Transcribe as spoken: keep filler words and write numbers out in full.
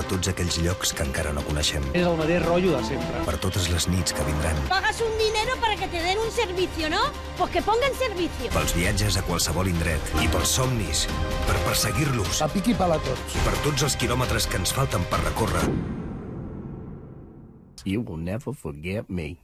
tots aquells llocs que encara no coneixem. És el mateix rotllo de sempre. Per totes les nits que vindran. Pagas un dinero para que te den un servicio, ¿no? Pues que pongan servicio. Pels viatges a qualsevol indret. I pels somnis. Per perseguir-los. A pic i pala tots. I per tots els quilòmetres que ens falten per recórrer. You will never forget me.